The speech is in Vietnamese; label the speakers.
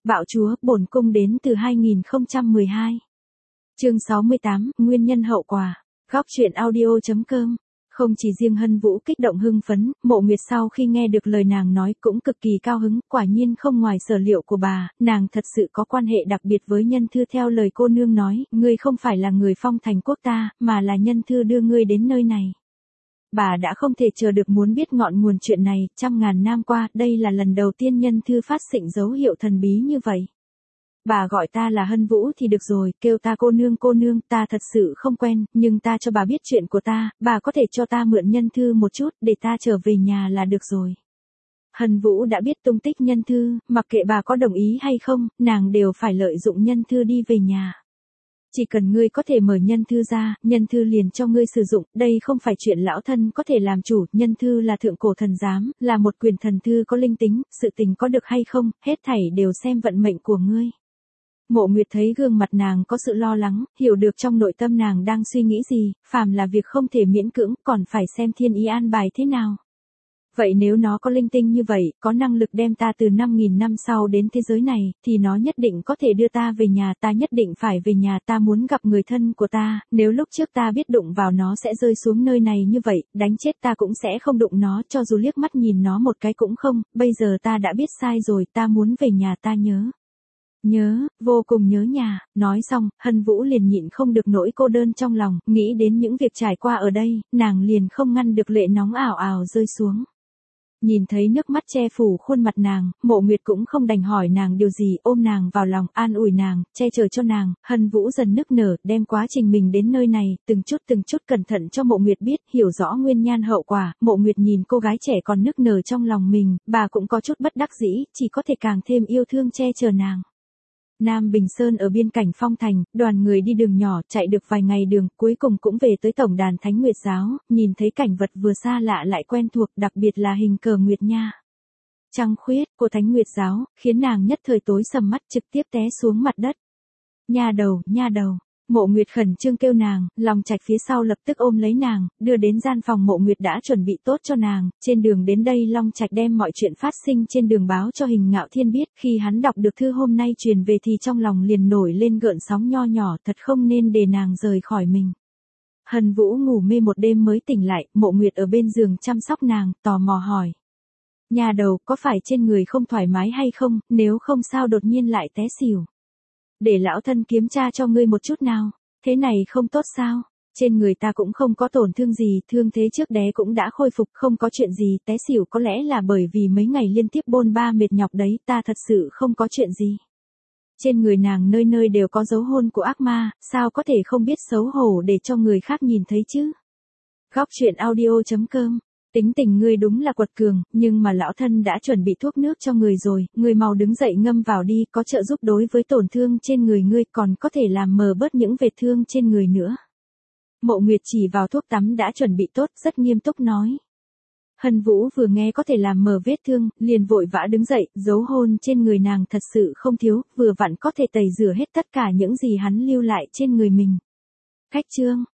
Speaker 1: Bạo chúa, bổn cung đến từ 2012. Chương 68, Nguyên nhân hậu quả. Góc truyện audio.com. Không chỉ riêng Hân Vũ kích động hưng phấn, Mộ Nguyệt sau khi nghe được lời nàng nói cũng cực kỳ cao hứng, quả nhiên không ngoài sở liệu của bà, nàng thật sự có quan hệ đặc biệt với Nhân Thư. Theo lời cô nương nói, ngươi không phải là người Phong Thành quốc ta, mà là Nhân Thư đưa ngươi đến nơi này. Bà đã không thể chờ được muốn biết ngọn nguồn chuyện này, trăm ngàn năm qua, đây là lần đầu tiên Nhân Thư phát sinh dấu hiệu thần bí như vậy. Bà gọi ta là Hân Vũ thì được rồi, kêu ta cô nương, ta thật sự không quen, nhưng ta cho bà biết chuyện của ta, bà có thể cho ta mượn Nhân Thư một chút, để ta trở về nhà là được rồi. Hân Vũ đã biết tung tích Nhân Thư, mặc kệ bà có đồng ý hay không, nàng đều phải lợi dụng Nhân Thư đi về nhà. Chỉ cần ngươi có thể mở Nhân Thư ra, Nhân Thư liền cho ngươi sử dụng, đây không phải chuyện lão thân có thể làm chủ, Nhân Thư là thượng cổ thần giám, là một quyền thần thư có linh tính, sự tình có được hay không, hết thảy đều xem vận mệnh của ngươi. Mộ Nguyệt thấy gương mặt nàng có sự lo lắng, hiểu được trong nội tâm nàng đang suy nghĩ gì, phàm là việc không thể miễn cưỡng, còn phải xem thiên ý an bài thế nào. Vậy nếu nó có linh tinh như vậy, có năng lực đem ta từ 5.000 năm sau đến thế giới này, thì nó nhất định có thể đưa ta về nhà, ta nhất định phải về nhà, ta muốn gặp người thân của ta, nếu lúc trước ta biết đụng vào nó sẽ rơi xuống nơi này như vậy, đánh chết ta cũng sẽ không đụng nó, cho dù liếc mắt nhìn nó một cái cũng không, bây giờ ta đã biết sai rồi, ta muốn về nhà, ta nhớ, vô cùng nhớ nhà. Nói xong, Hân Vũ liền nhịn không được nỗi cô đơn trong lòng, nghĩ đến những việc trải qua ở đây, nàng liền không ngăn được lệ nóng ảo ảo rơi xuống. Nhìn thấy nước mắt che phủ khuôn mặt nàng, Mộ Nguyệt cũng không đành hỏi nàng điều gì, ôm nàng vào lòng, an ủi nàng, che chở cho nàng. Hân Vũ dần nức nở, đem quá trình mình đến nơi này, từng chút cẩn thận cho Mộ Nguyệt biết, hiểu rõ nguyên nhân hậu quả. Mộ Nguyệt nhìn cô gái trẻ còn nức nở trong lòng mình, bà cũng có chút bất đắc dĩ, chỉ có thể càng thêm yêu thương che chở nàng. Nam Bình Sơn ở biên cảnh Phong Thành, đoàn người đi đường nhỏ, chạy được vài ngày đường, cuối cùng cũng về tới tổng đàn Thánh Nguyệt Giáo, nhìn thấy cảnh vật vừa xa lạ lại quen thuộc, đặc biệt là hình cờ Nguyệt Nha. Trăng khuyết của Thánh Nguyệt Giáo, khiến nàng nhất thời tối sầm mắt, trực tiếp té xuống mặt đất. Nha đầu. Mộ Nguyệt khẩn trương kêu nàng, Long Trạch phía sau lập tức ôm lấy nàng, đưa đến gian phòng Mộ Nguyệt đã chuẩn bị tốt cho nàng. Trên đường đến đây Long Trạch đem mọi chuyện phát sinh trên đường báo cho Hình Ngạo Thiên biết, khi hắn đọc được thư hôm nay truyền về thì trong lòng liền nổi lên gợn sóng nho nhỏ, thật không nên để nàng rời khỏi mình. Hân Vũ ngủ mê một đêm mới tỉnh lại, Mộ Nguyệt ở bên giường chăm sóc nàng, tò mò hỏi. Nhà đầu, có phải trên người không thoải mái hay không, nếu không sao đột nhiên lại té xỉu. Để lão thân kiểm tra cho ngươi một chút nào, thế này không tốt sao? Trên người ta cũng không có tổn thương gì, thương thế trước đé cũng đã khôi phục, không có chuyện gì, té xỉu có lẽ là bởi vì mấy ngày liên tiếp bôn ba mệt nhọc đấy, ta thật sự không có chuyện gì. Trên người nàng nơi nơi đều có dấu hôn của ác ma, sao có thể không biết xấu hổ để cho người khác nhìn thấy chứ? Góc truyện audio.com. Tính tình ngươi đúng là quật cường, nhưng mà lão thân đã chuẩn bị thuốc nước cho người rồi, ngươi mau đứng dậy ngâm vào đi, có trợ giúp đối với tổn thương trên người ngươi, còn có thể làm mờ bớt những vết thương trên người nữa. Mộ Nguyệt chỉ vào thuốc tắm đã chuẩn bị tốt, rất nghiêm túc nói. Hân Vũ vừa nghe có thể làm mờ vết thương, liền vội vã đứng dậy, dấu hôn trên người nàng thật sự không thiếu, vừa vặn có thể tẩy rửa hết tất cả những gì hắn lưu lại trên người mình. Khách trương.